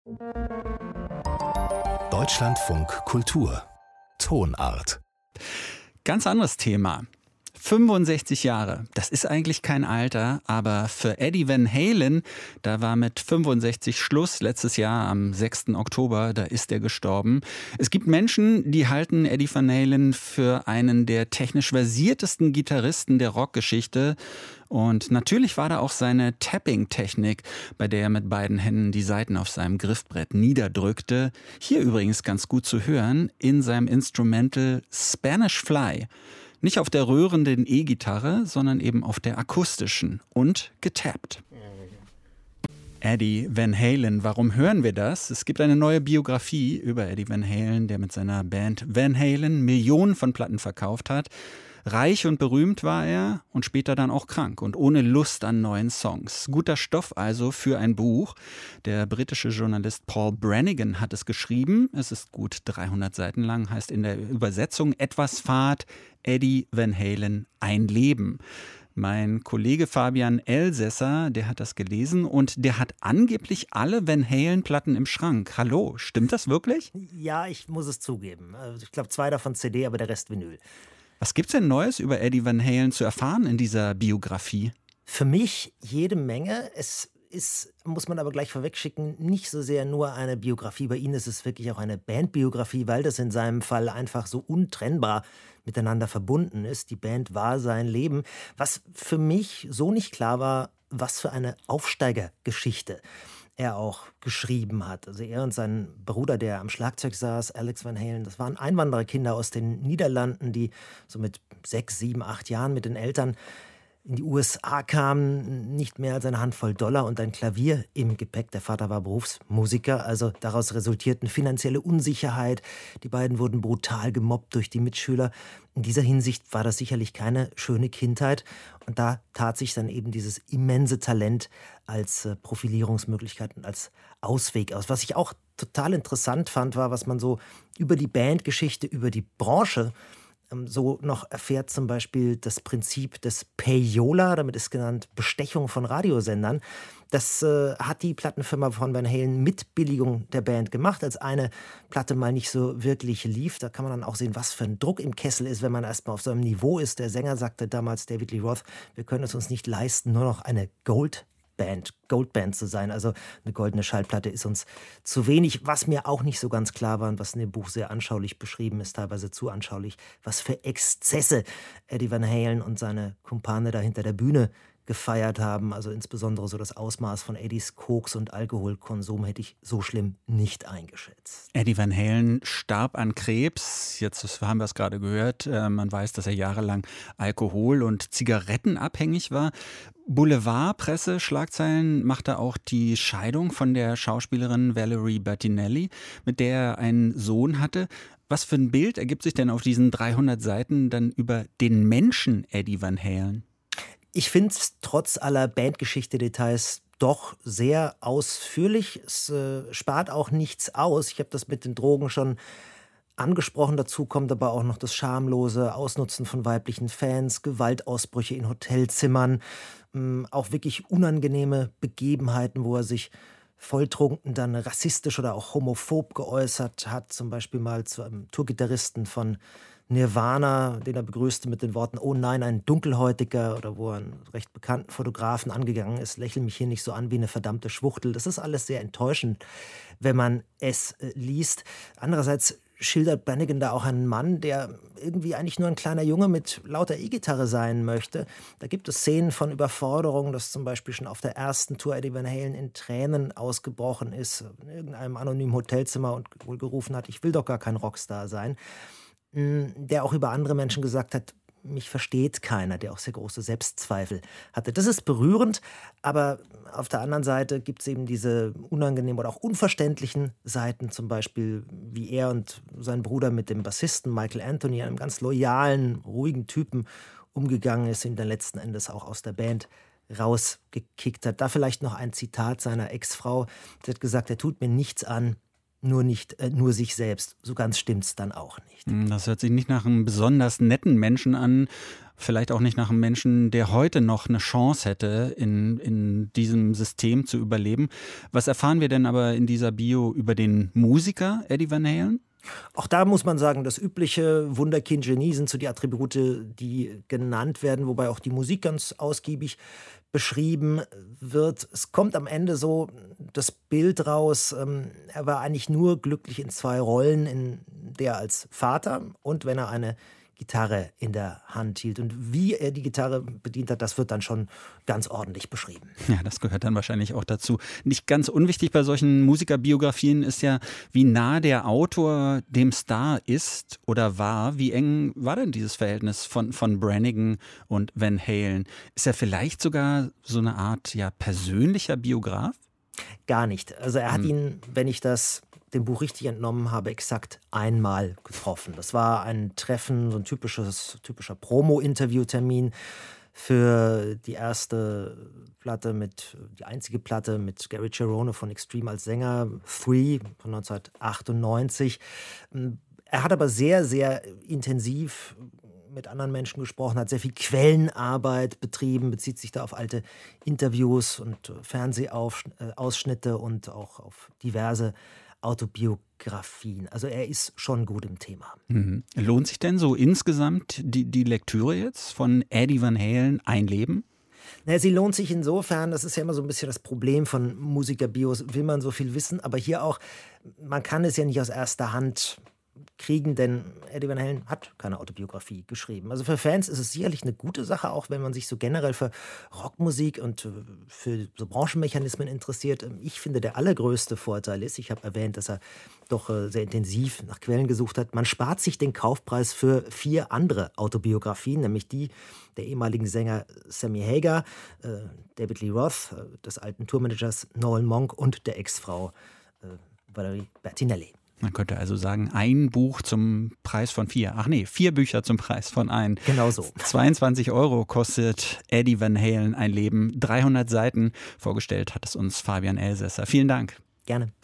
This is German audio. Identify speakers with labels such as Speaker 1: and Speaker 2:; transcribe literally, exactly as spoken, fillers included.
Speaker 1: Deutschlandfunk Kultur Tonart.
Speaker 2: Ganz anderes Thema. fünfundsechzig Jahre, das ist eigentlich kein Alter, aber für Eddie Van Halen, da war mit fünfundsechzig Schluss letztes Jahr am sechsten Oktober, da ist er gestorben. Es gibt Menschen, die halten Eddie Van Halen für einen der technisch versiertesten Gitarristen der Rockgeschichte. Und natürlich war da auch seine Tapping-Technik, bei der er mit beiden Händen die Saiten auf seinem Griffbrett niederdrückte. Hier übrigens ganz gut zu hören in seinem Instrumental Spanish Fly. Nicht auf der rührenden E-Gitarre, sondern eben auf der akustischen und getappt. Eddie Van Halen, warum hören wir das? Es gibt eine neue Biografie über Eddie Van Halen, der mit seiner Band Van Halen Millionen von Platten verkauft hat. Reich und berühmt war er und später dann auch krank und ohne Lust an neuen Songs. Guter Stoff also für ein Buch. Der britische Journalist Paul Brannigan hat es geschrieben. Es ist gut dreihundert Seiten lang, heißt in der Übersetzung etwas Fahrt, Eddie Van Halen, ein Leben. Mein Kollege Fabian Elsässer, der hat das gelesen und der hat angeblich alle Van Halen-Platten im Schrank. Hallo, stimmt das wirklich?
Speaker 3: Ja, ich muss es zugeben. Ich glaube, zwei davon C D, aber der Rest Vinyl.
Speaker 2: Was gibt's denn Neues über Eddie Van Halen zu erfahren in dieser Biografie?
Speaker 3: Für mich jede Menge. Es ist, muss man aber gleich vorwegschicken, nicht so sehr nur eine Biografie. Bei Ihnen ist es wirklich auch eine Bandbiografie, weil das in seinem Fall einfach so untrennbar miteinander verbunden ist. Die Band war sein Leben. Was für mich so nicht klar war, was für eine Aufsteigergeschichte er auch geschrieben hat. Also er und sein Bruder, der am Schlagzeug saß, Alex Van Halen, das waren Einwandererkinder aus den Niederlanden, die so mit sechs, sieben, acht Jahren mit den Eltern in die U S A kamen, nicht mehr als eine Handvoll Dollar und ein Klavier im Gepäck. Der Vater war Berufsmusiker, also daraus resultierten finanzielle Unsicherheit. Die beiden wurden brutal gemobbt durch die Mitschüler. In dieser Hinsicht war das sicherlich keine schöne Kindheit. Und da tat sich dann eben dieses immense Talent als äh, Profilierungsmöglichkeit und als Ausweg aus. Was ich auch total interessant fand, war, was man so über die Bandgeschichte, über die Branche so noch erfährt, zum Beispiel das Prinzip des Payola, damit ist genannt Bestechung von Radiosendern. Das äh, hat die Plattenfirma von Van Halen mit Billigung der Band gemacht, als eine Platte mal nicht so wirklich lief. Da kann man dann auch sehen, was für ein Druck im Kessel ist, wenn man erstmal auf so einem Niveau ist. Der Sänger sagte damals, David Lee Roth, wir können es uns nicht leisten, nur noch eine Gold Band, Goldband zu sein. Also eine goldene Schallplatte ist uns zu wenig. Was mir auch nicht so ganz klar war und was in dem Buch sehr anschaulich beschrieben ist, teilweise zu anschaulich, was für Exzesse Eddie Van Halen und seine Kumpane da hinter der Bühne gefeiert haben. Also insbesondere so das Ausmaß von Eddies Koks- und Alkoholkonsum hätte ich so schlimm nicht eingeschätzt.
Speaker 2: Eddie Van Halen starb an Krebs. Jetzt haben wir es gerade gehört. Man weiß, dass er jahrelang Alkohol- und Zigarettenabhängig war. Boulevardpresse, Schlagzeilen machte auch die Scheidung von der Schauspielerin Valerie Bertinelli, mit der er einen Sohn hatte. Was für ein Bild ergibt sich denn auf diesen dreihundert Seiten dann über den Menschen Eddie Van Halen?
Speaker 3: Ich finde es trotz aller Bandgeschichte-Details doch sehr ausführlich. Es äh, spart auch nichts aus. Ich habe das mit den Drogen schon angesprochen. Dazu kommt aber auch noch das schamlose Ausnutzen von weiblichen Fans, Gewaltausbrüche in Hotelzimmern, ähm, auch wirklich unangenehme Begebenheiten, wo er sich volltrunken dann rassistisch oder auch homophob geäußert hat. Zum Beispiel mal zu einem Tourgitarristen von Nirvana, den er begrüßte mit den Worten, oh nein, ein Dunkelhäutiger, oder wo er einen recht bekannten Fotografen angegangen ist, lächel mich hier nicht so an wie eine verdammte Schwuchtel. Das ist alles sehr enttäuschend, wenn man es äh, liest. Andererseits schildert Brannigan da auch einen Mann, der irgendwie eigentlich nur ein kleiner Junge mit lauter E-Gitarre sein möchte. Da gibt es Szenen von Überforderung, dass zum Beispiel schon auf der ersten Tour Eddie Van Halen in Tränen ausgebrochen ist, in irgendeinem anonymen Hotelzimmer und wohl gerufen hat, ich will doch gar kein Rockstar sein. Der auch über andere Menschen gesagt hat, mich versteht keiner, der auch sehr große Selbstzweifel hatte. Das ist berührend, aber auf der anderen Seite gibt es eben diese unangenehmen oder auch unverständlichen Seiten, zum Beispiel wie er und sein Bruder mit dem Bassisten Michael Anthony, einem ganz loyalen, ruhigen Typen, umgegangen ist, ihn dann letzten Endes auch aus der Band rausgekickt hat. Da vielleicht noch ein Zitat seiner Ex-Frau. Sie hat gesagt, er tut mir nichts an, nur nicht äh, nur sich selbst. So ganz stimmt's dann auch nicht.
Speaker 2: Das hört sich nicht nach einem besonders netten Menschen an. Vielleicht auch nicht nach einem Menschen, der heute noch eine Chance hätte, in, in diesem System zu überleben. Was erfahren wir denn aber in dieser Bio über den Musiker Eddie Van Halen?
Speaker 3: Auch da muss man sagen, das übliche Wunderkind, Genie sind so die Attribute, die genannt werden, wobei auch die Musik ganz ausgiebig beschrieben wird. Es kommt am Ende so das Bild raus, ähm, er war eigentlich nur glücklich in zwei Rollen, in der als Vater und wenn er eine Gitarre in der Hand hielt. Und wie er die Gitarre bedient hat, das wird dann schon ganz ordentlich beschrieben.
Speaker 2: Ja, das gehört dann wahrscheinlich auch dazu. Nicht ganz unwichtig bei solchen Musikerbiografien ist ja, wie nah der Autor dem Star ist oder war. Wie eng war denn dieses Verhältnis von, von Brannigan und Van Halen? Ist er vielleicht sogar so eine Art ja, persönlicher Biograf?
Speaker 3: Gar nicht. Also er hat
Speaker 2: Hm.
Speaker 3: ihn, wenn ich das dem Buch richtig entnommen habe, exakt einmal getroffen. Das war ein Treffen, so ein typisches, typischer Promo-Interview-Termin für die erste Platte mit, die einzige Platte mit Gary Cherone von Extreme als Sänger, Three von neunzehnhundertachtundneunzig. Er hat aber sehr, sehr intensiv mit anderen Menschen gesprochen, hat sehr viel Quellenarbeit betrieben, bezieht sich da auf alte Interviews und Fernsehausschnitte und auch auf diverse Autobiografien. Also er ist schon gut im Thema.
Speaker 2: Mhm. Lohnt sich denn so insgesamt die, die Lektüre jetzt von Eddie Van Halen, ein Leben?
Speaker 3: Naja, sie lohnt sich insofern, das ist ja immer so ein bisschen das Problem von Musikerbios, will man so viel wissen, aber hier auch, man kann es ja nicht aus erster Hand kriegen, denn Eddie Van Halen hat keine Autobiografie geschrieben. Also für Fans ist es sicherlich eine gute Sache, auch wenn man sich so generell für Rockmusik und für so Branchenmechanismen interessiert. Ich finde, der allergrößte Vorteil ist, ich habe erwähnt, dass er doch sehr intensiv nach Quellen gesucht hat, man spart sich den Kaufpreis für vier andere Autobiografien, nämlich die der ehemaligen Sänger Sammy Hagar, David Lee Roth, des alten Tourmanagers Noel Monk und der Ex-Frau Valerie Bertinelli.
Speaker 2: Man könnte also sagen, ein Buch zum Preis von vier. Ach nee, vier Bücher zum Preis von ein.
Speaker 3: Genau so.
Speaker 2: zweiundzwanzig Euro kostet Eddie Van Halen ein Leben. dreihundert Seiten. Vorgestellt hat es uns Fabian Elsässer. Vielen Dank.
Speaker 3: Gerne.